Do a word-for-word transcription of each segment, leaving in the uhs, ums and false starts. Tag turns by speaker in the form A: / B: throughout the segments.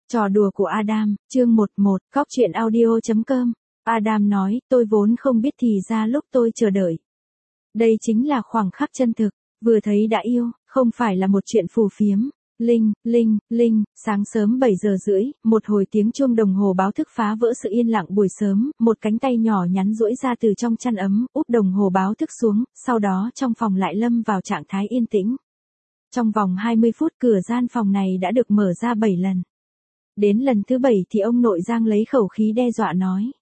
A: Trò đùa của Adam, chương mười một, góc truyện audio chấm com. Adam nói, tôi vốn không biết thì ra lúc tôi chờ đợi. Đây chính là khoảng khắc chân thực, vừa thấy đã yêu, không phải là một chuyện phù phiếm. Linh, linh, linh, sáng sớm bảy giờ rưỡi, một hồi tiếng chuông đồng hồ báo thức phá vỡ sự yên lặng buổi sớm, một cánh tay nhỏ nhắn duỗi ra từ trong chăn ấm, úp đồng hồ báo thức xuống, sau đó trong phòng lại lâm vào trạng thái yên tĩnh. Trong vòng hai mươi phút cửa gian phòng này đã được mở ra bảy lần. Đến lần thứ bảy thì ông nội Giang lấy khẩu khí đe dọa nói.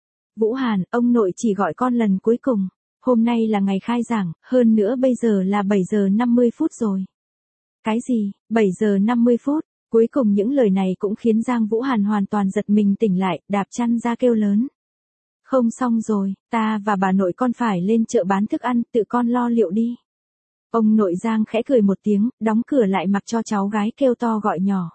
A: Vũ Hàn, ông nội chỉ gọi con lần cuối cùng. Hôm nay là ngày khai giảng, hơn nữa bây giờ là bảy giờ năm mươi phút rồi. Cái gì, bảy giờ năm mươi phút? Cuối cùng những lời này cũng khiến Giang Vũ Hàn hoàn toàn giật mình tỉnh lại, đạp chăn ra kêu lớn. Không xong rồi, ta và bà nội con phải lên chợ bán thức ăn, tự con lo liệu đi. Ông nội Giang khẽ cười một tiếng, đóng cửa lại mặc cho cháu gái kêu to gọi nhỏ.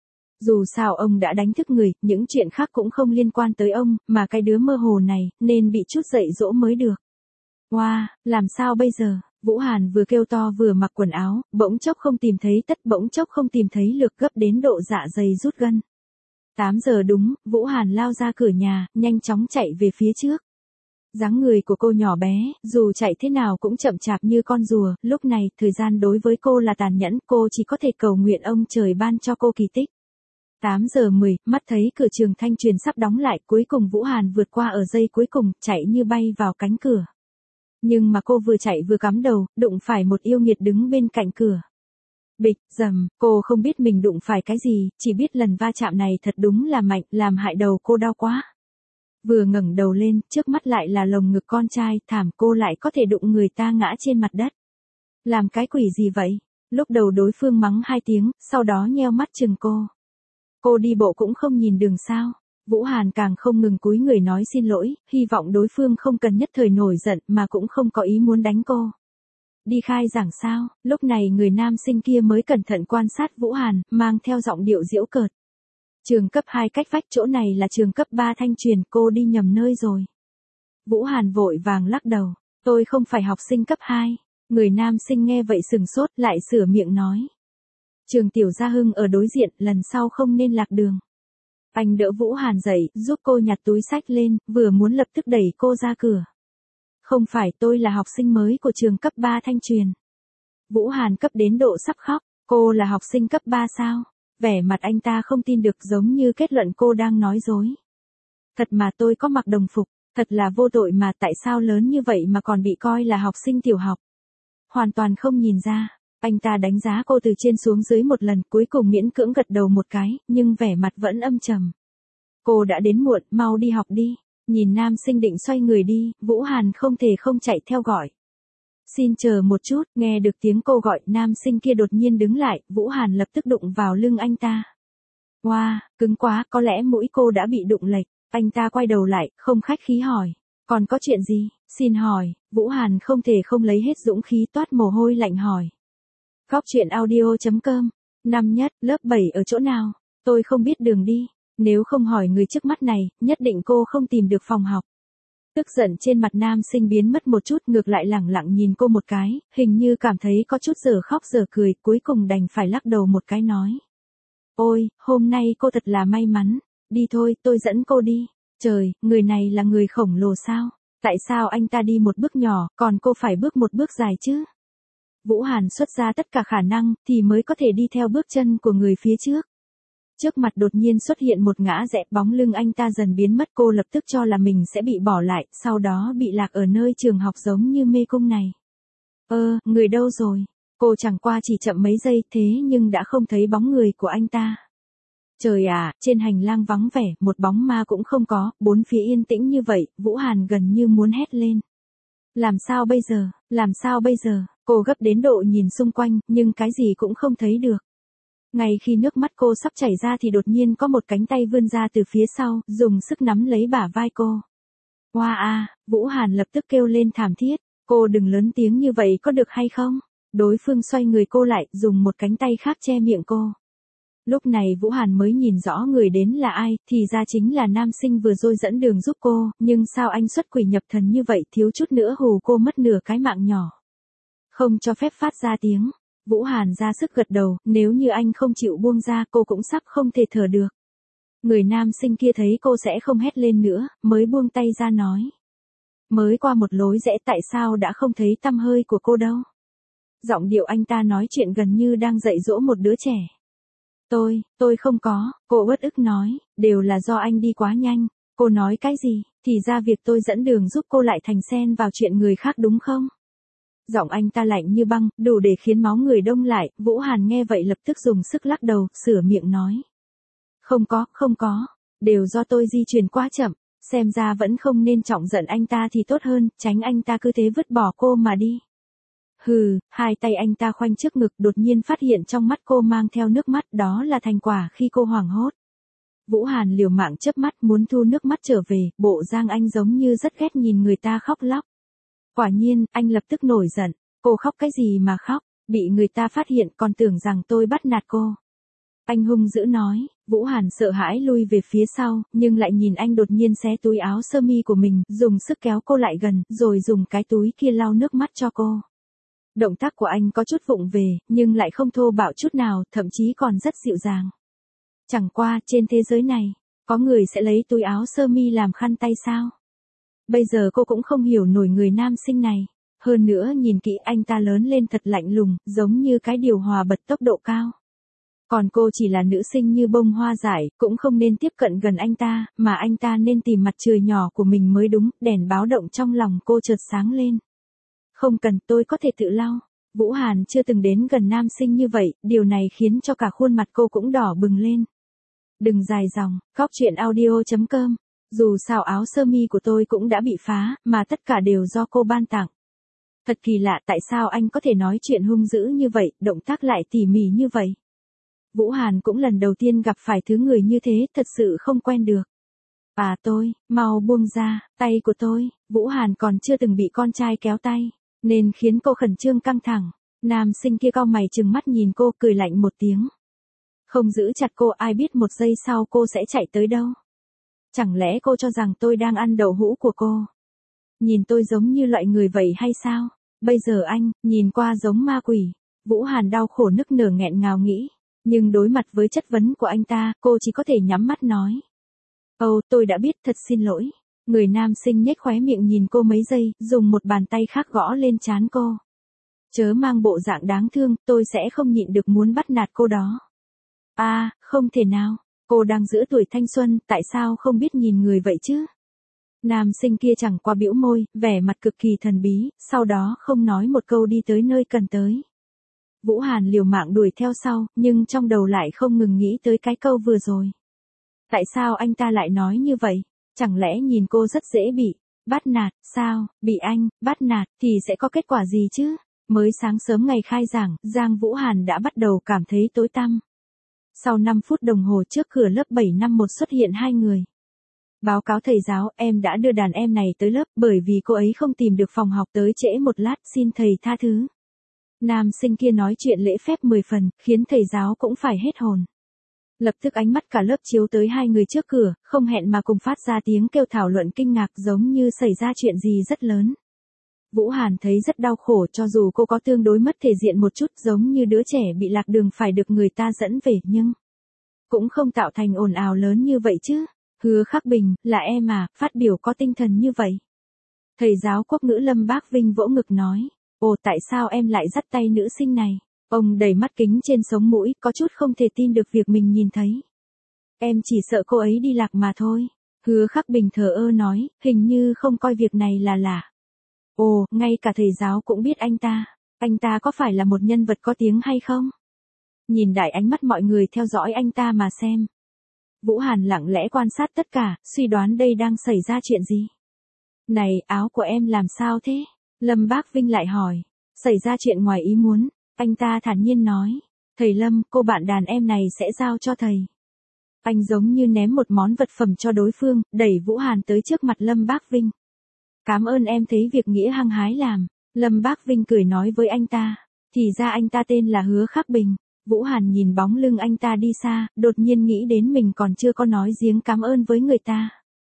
A: Dù sao ông đã đánh thức người, những chuyện khác cũng không liên quan tới ông, mà cái đứa mơ hồ này, nên bị chút dạy dỗ mới được. Wow, làm sao bây giờ? Vũ Hàn vừa kêu to vừa mặc quần áo, bỗng chốc không tìm thấy tất bỗng chốc không tìm thấy lược gấp đến độ dạ dày rút gân. tám giờ đúng, Vũ Hàn lao ra cửa nhà, nhanh chóng chạy về phía trước. Dáng người của cô nhỏ bé, dù chạy thế nào cũng chậm chạp như con rùa, lúc này, thời gian đối với cô là tàn nhẫn, cô chỉ có thể cầu nguyện ông trời ban cho cô kỳ tích. tám giờ mười, mắt thấy cửa trường Thanh Truyền sắp đóng lại, cuối cùng Vũ Hàn vượt qua ở giây cuối cùng, chạy như bay vào cánh cửa. Nhưng mà cô vừa chạy vừa cắm đầu, đụng phải một yêu nghiệt đứng bên cạnh cửa. Bịch, dầm, cô không biết mình đụng phải cái gì, chỉ biết lần va chạm này thật đúng là mạnh, làm hại đầu cô đau quá. Vừa ngẩng đầu lên, trước mắt lại là lồng ngực con trai, thảm cô lại có thể đụng người ta ngã trên mặt đất. Làm cái quỷ gì vậy? Lúc đầu đối phương mắng hai tiếng, sau đó nheo mắt chừng cô. Cô đi bộ cũng không nhìn đường sao. Vũ Hàn càng không ngừng cúi người nói xin lỗi, hy vọng đối phương không cần nhất thời nổi giận mà cũng không có ý muốn đánh cô. Đi khai giảng sao? Lúc này người nam sinh kia mới cẩn thận quan sát Vũ Hàn, mang theo giọng điệu giễu cợt. Trường cấp hai cách vách chỗ này là trường cấp ba Thanh Truyền, cô đi nhầm nơi rồi. Vũ Hàn vội vàng lắc đầu, tôi không phải học sinh cấp hai. Người nam sinh nghe vậy sừng sốt lại sửa miệng nói. Trường Tiểu Gia Hưng ở đối diện, lần sau không nên lạc đường. Anh đỡ Vũ Hàn dậy, giúp cô nhặt túi sách lên, vừa muốn lập tức đẩy cô ra cửa. Không phải, tôi là học sinh mới của trường cấp ba Thanh Truyền. Vũ Hàn cấp đến độ sắp khóc, cô là học sinh cấp ba sao? Vẻ mặt anh ta không tin được, giống như kết luận cô đang nói dối. Thật mà tôi có mặc đồng phục, thật là vô tội mà, tại sao lớn như vậy mà còn bị coi là học sinh tiểu học? Hoàn toàn không nhìn ra. Anh ta đánh giá cô từ trên xuống dưới một lần, cuối cùng miễn cưỡng gật đầu một cái, nhưng vẻ mặt vẫn âm trầm. Cô đã đến muộn, mau đi học đi. Nhìn nam sinh định xoay người đi, Vũ Hàn không thể không chạy theo gọi. Xin chờ một chút, nghe được tiếng cô gọi, nam sinh kia đột nhiên đứng lại, Vũ Hàn lập tức đụng vào lưng anh ta. Wow, cứng quá, có lẽ mũi cô đã bị đụng lệch. Anh ta quay đầu lại, không khách khí hỏi. Còn có chuyện gì? Xin hỏi. Vũ Hàn không thể không lấy hết dũng khí toát mồ hôi lạnh hỏi. Góc truyện audio chấm com. Năm nhất, lớp bảy ở chỗ nào? Tôi không biết đường đi. Nếu không hỏi người trước mắt này, nhất định cô không tìm được phòng học. Tức giận trên mặt nam sinh biến mất một chút, ngược lại lẳng lặng nhìn cô một cái, hình như cảm thấy có chút giờ khóc giờ cười, cuối cùng đành phải lắc đầu một cái nói. Ôi, hôm nay cô thật là may mắn. Đi thôi, tôi dẫn cô đi. Trời, người này là người khổng lồ sao? Tại sao anh ta đi một bước nhỏ, còn cô phải bước một bước dài chứ? Vũ Hàn xuất ra tất cả khả năng, thì mới có thể đi theo bước chân của người phía trước. Trước mặt đột nhiên xuất hiện một ngã rẽ, bóng lưng anh ta dần biến mất, cô lập tức cho là mình sẽ bị bỏ lại, sau đó bị lạc ở nơi trường học giống như mê cung này. Ơ, người đâu rồi? Cô chẳng qua chỉ chậm mấy giây, thế nhưng đã không thấy bóng người của anh ta. Trời à, trên hành lang vắng vẻ, một bóng ma cũng không có, bốn phía yên tĩnh như vậy, Vũ Hàn gần như muốn hét lên. Làm sao bây giờ, làm sao bây giờ? Cô gấp đến độ nhìn xung quanh, nhưng cái gì cũng không thấy được. Ngay khi nước mắt cô sắp chảy ra thì đột nhiên có một cánh tay vươn ra từ phía sau, dùng sức nắm lấy bả vai cô. Hoa a, Vũ Hàn lập tức kêu lên thảm thiết, cô đừng lớn tiếng như vậy có được hay không? Đối phương xoay người cô lại, dùng một cánh tay khác che miệng cô. Lúc này Vũ Hàn mới nhìn rõ người đến là ai, thì ra chính là nam sinh vừa rồi dẫn đường giúp cô, nhưng sao anh xuất quỷ nhập thần như vậy, thiếu chút nữa hù cô mất nửa cái mạng nhỏ. Không cho phép phát ra tiếng. Vũ Hàn ra sức gật đầu, nếu như anh không chịu buông ra cô cũng sắp không thể thở được. Người nam sinh kia thấy cô sẽ không hét lên nữa, mới buông tay ra nói. Mới qua một lối rẽ tại sao đã không thấy tăm hơi của cô đâu. Giọng điệu anh ta nói chuyện gần như đang dạy dỗ một đứa trẻ. Tôi, tôi không có, cô uất ức nói, đều là do anh đi quá nhanh. Cô nói cái gì, thì ra việc tôi dẫn đường giúp cô lại thành xen vào chuyện người khác đúng không? Giọng anh ta lạnh như băng, đủ để khiến máu người đông lại, Vũ Hàn nghe vậy lập tức dùng sức lắc đầu, sửa miệng nói. Không có, không có, đều do tôi di chuyển quá chậm, xem ra vẫn không nên trọng giận anh ta thì tốt hơn, tránh anh ta cứ thế vứt bỏ cô mà đi. Hừ, hai tay anh ta khoanh trước ngực đột nhiên phát hiện trong mắt cô mang theo nước mắt, đó là thành quả khi cô hoảng hốt. Vũ Hàn liều mạng chớp mắt muốn thu nước mắt trở về, bộ dạng anh giống như rất ghét nhìn người ta khóc lóc. Quả nhiên, anh lập tức nổi giận, cô khóc cái gì mà khóc, bị người ta phát hiện còn tưởng rằng tôi bắt nạt cô. Anh hung dữ nói, Vũ Hàn sợ hãi lui về phía sau, nhưng lại nhìn anh đột nhiên xé túi áo sơ mi của mình, dùng sức kéo cô lại gần, rồi dùng cái túi kia lau nước mắt cho cô. Động tác của anh có chút vụng về, nhưng lại không thô bạo chút nào, thậm chí còn rất dịu dàng. Chẳng qua, trên thế giới này, có người sẽ lấy túi áo sơ mi làm khăn tay sao? Bây giờ cô cũng không hiểu nổi người nam sinh này. Hơn nữa nhìn kỹ anh ta lớn lên thật lạnh lùng, giống như cái điều hòa bật tốc độ cao. Còn cô chỉ là nữ sinh như bông hoa dại, cũng không nên tiếp cận gần anh ta, mà anh ta nên tìm mặt trời nhỏ của mình mới đúng, đèn báo động trong lòng cô chợt sáng lên. Không cần, tôi có thể tự lau. Vũ Hàn chưa từng đến gần nam sinh như vậy, điều này khiến cho cả khuôn mặt cô cũng đỏ bừng lên. Đừng dài dòng, góc chuyện audio chấm com. Dù sao áo sơ mi của tôi cũng đã bị phá, mà tất cả đều do cô ban tặng. Thật kỳ lạ, tại sao anh có thể nói chuyện hung dữ như vậy, động tác lại tỉ mỉ như vậy. Vũ Hàn cũng lần đầu tiên gặp phải thứ người như thế, thật sự không quen được. À tôi, mau buông ra, tay của tôi. Vũ Hàn còn chưa từng bị con trai kéo tay, nên khiến cô khẩn trương căng thẳng. Nam sinh kia cau mày trừng mắt nhìn cô, cười lạnh một tiếng. Không giữ chặt cô, ai biết một giây sau cô sẽ chạy tới đâu. Chẳng lẽ cô cho rằng tôi đang ăn đậu hũ của cô? Nhìn tôi giống như loại người vậy hay sao? Bây giờ anh, nhìn qua giống ma quỷ. Vũ Hàn đau khổ nức nở nghẹn ngào nghĩ. Nhưng đối mặt với chất vấn của anh ta, cô chỉ có thể nhắm mắt nói. Ồ, tôi đã biết, thật xin lỗi. Người nam sinh nhếch khóe miệng nhìn cô mấy giây, dùng một bàn tay khác gõ lên trán cô. Chớ mang bộ dạng đáng thương, tôi sẽ không nhịn được muốn bắt nạt cô đó. À, không thể nào. Cô đang giữa tuổi thanh xuân, tại sao không biết nhìn người vậy chứ? Nam sinh kia chẳng qua bĩu môi, vẻ mặt cực kỳ thần bí, sau đó không nói một câu đi tới nơi cần tới. Vũ Hàn liều mạng đuổi theo sau, nhưng trong đầu lại không ngừng nghĩ tới cái câu vừa rồi. Tại sao anh ta lại nói như vậy? Chẳng lẽ nhìn cô rất dễ bị bắt nạt, sao? Bị anh bắt nạt thì sẽ có kết quả gì chứ? Mới sáng sớm ngày khai giảng, Giang Vũ Hàn đã bắt đầu cảm thấy tối tăm. Sau năm phút đồng hồ trước cửa lớp bảy năm một xuất hiện hai người. Báo cáo thầy giáo, em đã đưa đàn em này tới lớp bởi vì cô ấy không tìm được phòng học tới trễ một lát, xin thầy tha thứ. Nam sinh kia nói chuyện lễ phép mười phần, khiến thầy giáo cũng phải hết hồn. Lập tức ánh mắt cả lớp chiếu tới hai người trước cửa, không hẹn mà cùng phát ra tiếng kêu thảo luận kinh ngạc giống như xảy ra chuyện gì rất lớn. Vũ Hàn thấy rất đau khổ cho dù cô có tương đối mất thể diện một chút giống như đứa trẻ bị lạc đường phải được người ta dẫn về nhưng cũng không tạo thành ồn ào lớn như vậy chứ. Hứa Khắc Bình, là em à, phát biểu có tinh thần như vậy. Thầy giáo quốc ngữ Lâm Bác Vinh vỗ ngực nói, ồ tại sao em lại dắt tay nữ sinh này? Ông đầy mắt kính trên sống mũi, có chút không thể tin được việc mình nhìn thấy. Em chỉ sợ cô ấy đi lạc mà thôi. Hứa Khắc Bình thờ ơ nói, hình như không coi việc này là lạ. Ồ, ngay cả thầy giáo cũng biết anh ta. Anh ta có phải là một nhân vật có tiếng hay không? Nhìn đại ánh mắt mọi người theo dõi anh ta mà xem. Vũ Hàn lặng lẽ quan sát tất cả, suy đoán đây đang xảy ra chuyện gì. Này, áo của em làm sao thế? Lâm Bác Vinh lại hỏi. Xảy ra chuyện ngoài ý muốn, anh ta thản nhiên nói. Thầy Lâm, cô bạn đàn em này sẽ giao cho thầy. Anh giống như ném một món vật phẩm cho đối phương, đẩy Vũ Hàn tới trước mặt Lâm Bác Vinh. Cảm ơn em thấy việc nghĩa hăng hái làm. Lâm Bác Vinh cười nói với anh ta. Thì ra anh ta tên là Hứa Khắc Bình. Vũ Hàn nhìn bóng lưng anh ta đi xa, đột nhiên nghĩ đến mình còn chưa có nói giếng cảm ơn với người ta.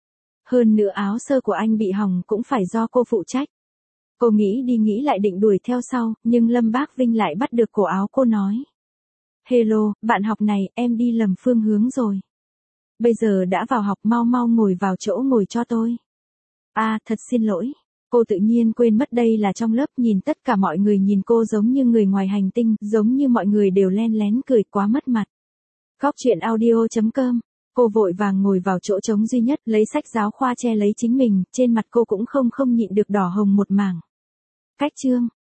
A: Hơn nữa áo sơ của anh bị hỏng cũng phải do cô phụ trách. Cô nghĩ đi nghĩ lại định đuổi theo sau, nhưng Lâm Bác Vinh lại bắt được cổ áo cô nói. Hello, bạn học này, em đi lầm phương hướng rồi. Bây giờ đã vào học, mau mau ngồi vào chỗ ngồi cho tôi. À, thật xin lỗi. Cô tự nhiên quên mất đây là trong lớp, nhìn tất cả mọi người nhìn cô giống như người ngoài hành tinh, giống như mọi người đều len lén cười, quá mất mặt. Góc truyện audio chấm com. Cô vội vàng ngồi vào chỗ trống duy nhất, lấy sách giáo khoa che lấy chính mình, trên mặt cô cũng không không nhịn được đỏ hồng một mảng. Cách chương.